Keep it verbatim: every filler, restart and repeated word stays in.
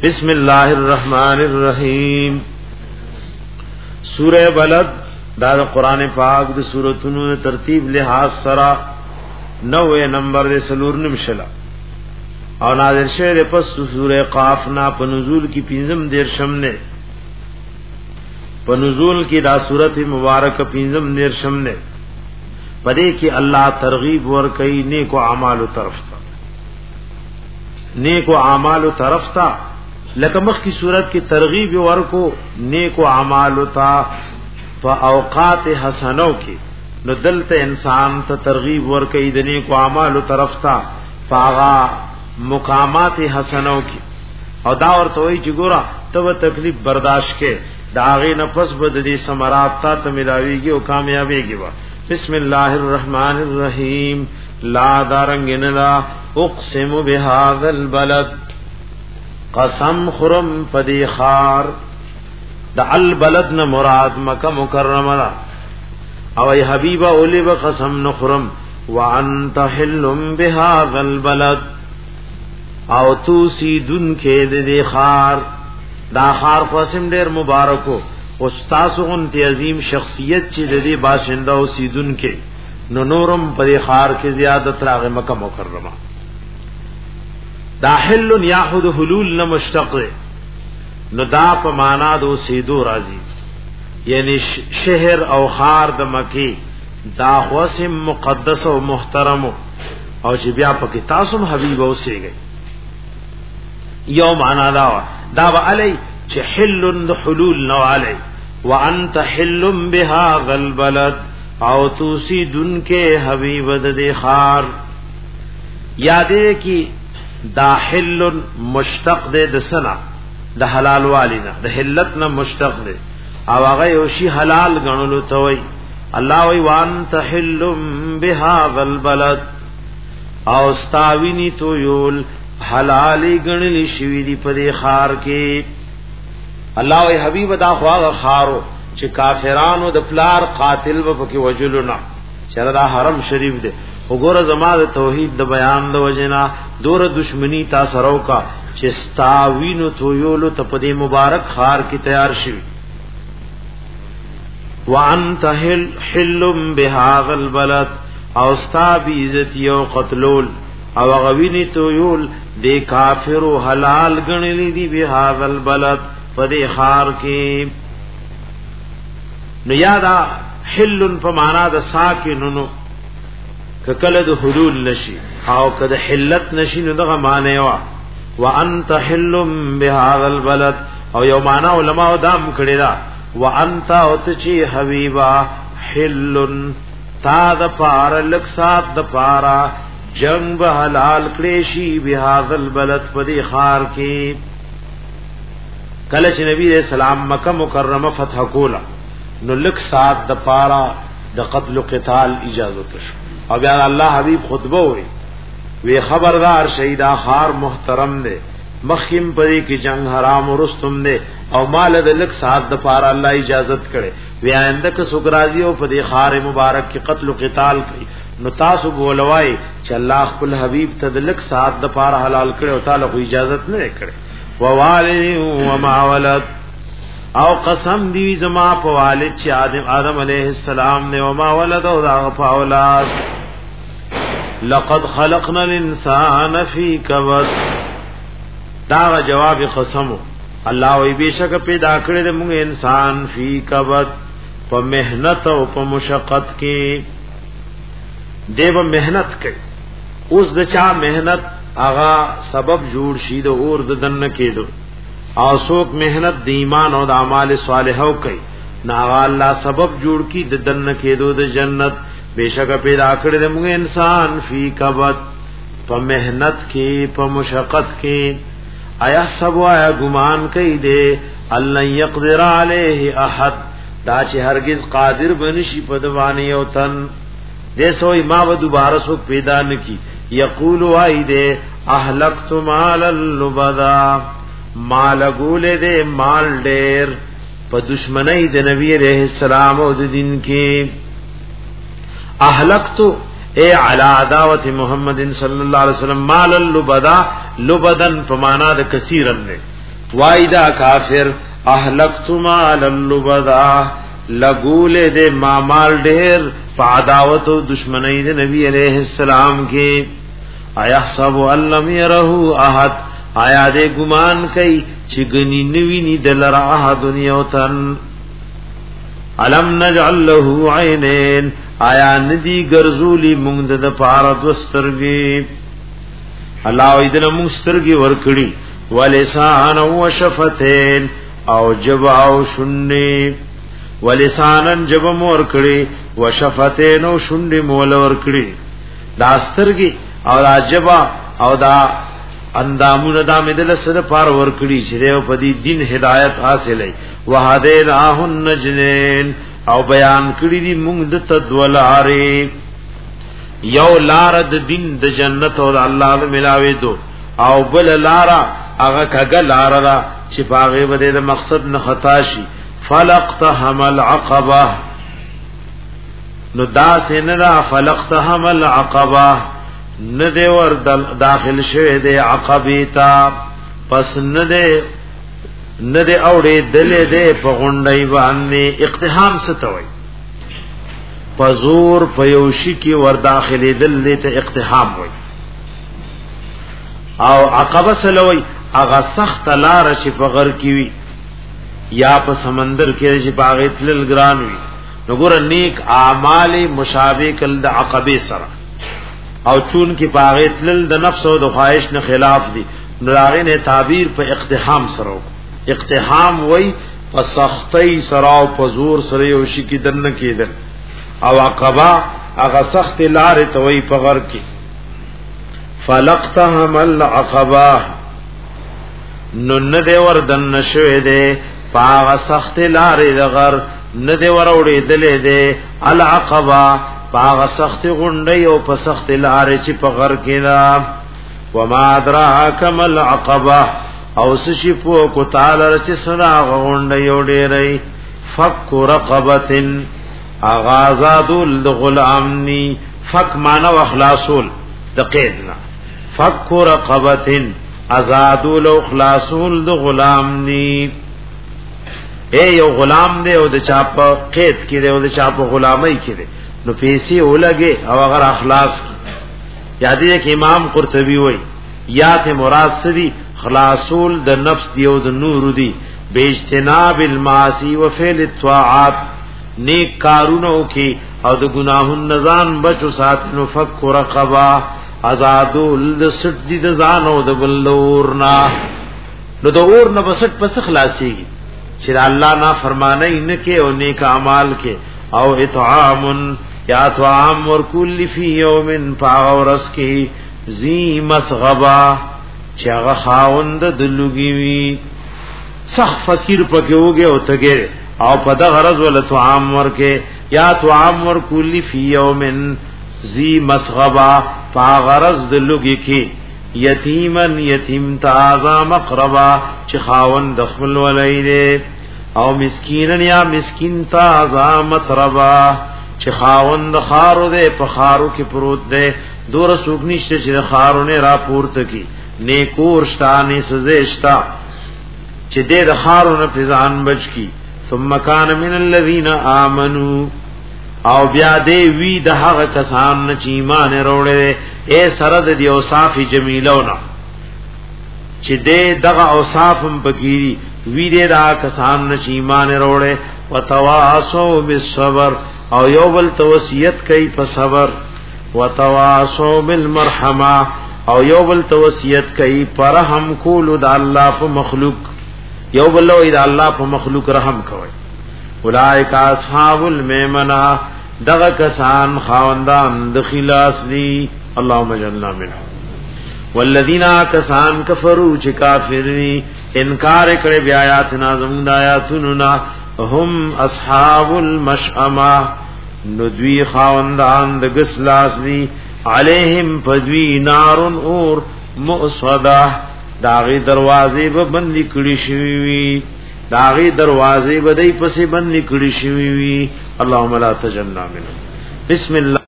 بسم الله الرحمن الرحیم. سورہ بلد دا قرآن پاک د سورتونو ترتیب لحاظ سره نوے نمبر دے سلور نمشلا او نازل شعر پس سورہ قاف نا په نزول کی پینزم دیر شمنے په نزول کی دا سورت مبارک پینزم دیر شمنے پدے کی اللہ ترغیب ور کئی نیکو اعمال طرف تا نیکو اعمال طرف تا لکه مخ کی صورت کی ترغیب ورکو نیکو اعمال تا فاوقات حسنو کی نو دلته انسان ته ترغیب ورکې د نیکو اعمالو طرف ته فاغا مقامات حسنو کی او دا ورته وی چې ګوره ته تکلیف برداشت کې داغه نفس بد دي ثمرات ته ملاويږي او کامیابیږي وا. بسم الله الرحمن الرحیم. لا دارنګن لا اقسم بهذا البلد قسم خرم پدی خار دا البلد نه مراد مکه مکرمه دا او ای حبیبا اولی با قسم نخرم وانت حلم بهذا البلد او تو سیدن کے دی خار دا خار قسم دیر مبارکو استاسو انتی عظیم شخصیت چی دی باشندہ او سیدن کے نو نورم پدی خار کے زیادت راغ مکه مکرمه. دا حلن یاخد حلول نمشتق نو دا پا مانا دو سیدو رازی یعنی شہر او خار د مکی دا قسم مقدس او محترم او چې بیا پکې تاسو حبیب اوسې گئی یو معنا دا دا علی چې حلن د حلول نو علی وانت حل بهذا البلد او توسیدن کے حبیب د خار یادې کی دا حلن مشتق دے د سنا د حلال والینا د حلت نه مشتق دے او هغه یو شی حلال غنلو توي الله وی وانت حلم بهذا البلد او استاوینی تو یول حلالی غنلی شوی دی په خار کې الله وی حبیب دا خواغه خارو چې کافرانو د پلار قاتل و پکې وجلنا شردا حرم شریف دے وګوره زما د توحید د بیان د وجنا دور دشمنی تا سرو کا چې استاوینو تو یول ته په مبارک خار کې تیار شوی وانت حل حلم بهذا البلد او ستا بیزت یو قتلول او غوینی تو یول دی کافر حلال گنلی دی بهذا البلد پدی خار کی نو یادا حلن فمانا دا ساکننو ککل دا حلول نشی او کد حلت نشی نو دغا معنی وا وانت حلم بهذا البلد او یو معنی علماء دام کړی دا وانت اوتچی حبیبا حلن تا د پار لک سات د پارا جنگ به حلال کلیشی بهذا البلد پدی خار کی کله چې نبی رسول الله مکه مکرمه فتح کولا نو لک سات د پارا د قتل و قتال اجازه شو او بیا الله حبیب خطبه وی وی خبردار شهیدا خار محترم دے مخیم پری کی جنگ حرام و رستم دے او مال د لک سات د پار الله اجازت کرے وی آئنده ک سغرازی او پدی خار مبارک کی قتل و قتال کی نو تاسو بولوای چې الله خپل حبیب ته د لک سات د پار حلال کړي او تعالی کو اجازت نه کړي ووالد وما ولد او قسم دی زما په والد چې آدم آدم علیہ السلام نے وما ولد او دا په اولاد لقد خلقنا الانسان فی کبد دا جواب قسم الله وی بشک پیدا کړی د موږ انسان فی کبد په مهنت او په مشقت کې دیو مهنت کوي اوس د چا مهنت آغا سبب جوړ شي د اور د دن کېدو او څوک مهنت د ایمان او د اعمال صالحو کوي نا الله سبب جوړ کی د دن کېدو د جنت بیشک پیدا کړی د موږ انسان فی کبد په مهنت کې په مشقت کې آیا سب آیا ګمان کوي دے الله یقدر علیه احد دا چې هرگز قادر بنشي په دوانی او تن دې سوې ما و دوباره سو پیدا نکی یقول وای دے اهلکت مال اللبدا مال ګول دے مال ډیر په دشمنی د نبی علیہ السلام او د دین کې اهلکت اے علی عداوت محمد صلی اللہ علیہ وسلم مال اللبدا لبدن فمانا د کثیرن نے وایدا کافر اهلکتم علی اللبدا لګول دې ما مال ډېر په عداوت او دشمنی د نبی عليه السلام کې آیا حسب علم يره احد آیا دې ګمان کوي چې غني نوی ني دلر احد یوتن علم نجعل له عینین آیا ندی ګرځولی مونږ د پاره دوسترګي الله دې موږ سترګي ورکړي ولسان او شفتين او جب او شنی ولسانن جب مور کړي وشفتين او شنی مول ور کړي دا سترګي او دا جبا او دا اندامونه دا مدل سره پار ور کړي چې په دې دین هدایت حاصلې وهديناه النجدين او بیان کړي دي موږ د تدولاره یو لار د دین د جنت او الله د ملاوي دو او بل لارا هغه کګه لار را چې پاغه بده د مقصد نه خطا شي فلقتهم العقبه نو دا سينرا فلقتهم العقبه ندی ور داخل شوه د عقبه تا پس ندی ندی اوړې دلې دې په غونډي باندې اقتحام ستوي پزور پيوشي کې ور داخلي دل ته اقتحام وي او عقبه سلوي اغه سخت لار شي په غر کې وي یا په سمندر کې شي باغ تل ګران وي وګوره نیک اعمال مشابه کل د عقبه سره او چون کې باغ تل د نفس او د خواهش نه خلاف دي نراغه نه تعبیر په اقتحام سره اقتحام وای په سختي سره او په زور سره یو شي کې دنه کېدل او عقبه هغه سخت لار ته وای په غر کې فلقتهم العقبه نو ندی ور دن نشوه دے پاغ سخت لاری دغر ندی ور اوڑی دلی دے العقبہ پاغ سخت غنڈی او پا سخت لاری چی پا غر کنا وما ادراکم العقبہ او سشی پوکو تالر چی سراغ غنڈی او دیرئی فک رقبتن اغازادول دغلامنی فک مانا و اخلاصول دقیدنا فک رقبتن ازادول او خلاصول د غلام نی اے یو غلام دی او د چاپ قید کړي او د چاپ غلامۍ کړي نو پیسې ولګي او اگر اخلاص کی یادی کې امام قرطبی وای یا ته مراد سدي خلاصول د نفس دی او د نور دی بیجتناب المعاصی وفعل الطاعات نیک کارونو کې او د گناهونو نزان بچو سات نو فک رقبه ازادول د سټ دي د ځان او د بلورنا نو د اور نه بسټ پس خلاصيږي چې الله نا فرمانه ان کې او نیک اعمال کې او اطعام یا طعام ورکل فی یوم فاورس کې ذی مسغبا چې هغه خاوند د لوګي وی صح فقیر پکې وګه او تګه او په د غرض ول طعام ورکه یا طعام ورکل فی یوم ذی مسغبا فغرض د لوګي کې یتیمن یتیم تازا مقربا چې خاوند د خپل ولایده او مسکینن یا مسکین تازا متربا چې خاوند خارو ده په خارو کې پروت ده دور سوق نشته چې خارونه را پورته کی نیکور شتانه سزشتا چې د خارونه پزان بچ کی ثم کان من الذین آمنو او بیا دی وی د هغه کسان چې ایمان وروړي اے سره د دی اوصاف جمیلونا چې دې دغه اوصافم بګيري وی دې دا کسان چې ایمان وروړي وتواصوا بالصبر او یو بل توصیت کوي په صبر وتواصوا بالمرحمه او یو بل توصیت کوي پر رحم کول د الله په مخلوق یو بل وی د الله په مخلوق رحم کوي اولائک اصحاب المیمنه دغه کسان خاوندان د خلاص دی اللهم اجعلنا منهم والذین کسان کفروا چې کافر دي انکار کړي بیا آیات نازم د آیاتونو نا هم اصحاب المشأمه ندوی خاوندان د غسلاس دی علیہم فدوی نار اور مؤصده داغي دروازې به بند کړي شوی وي داغي دروازې به دای پسې بند کړي شوی وي اللهم لا تجلنا منه بسم الله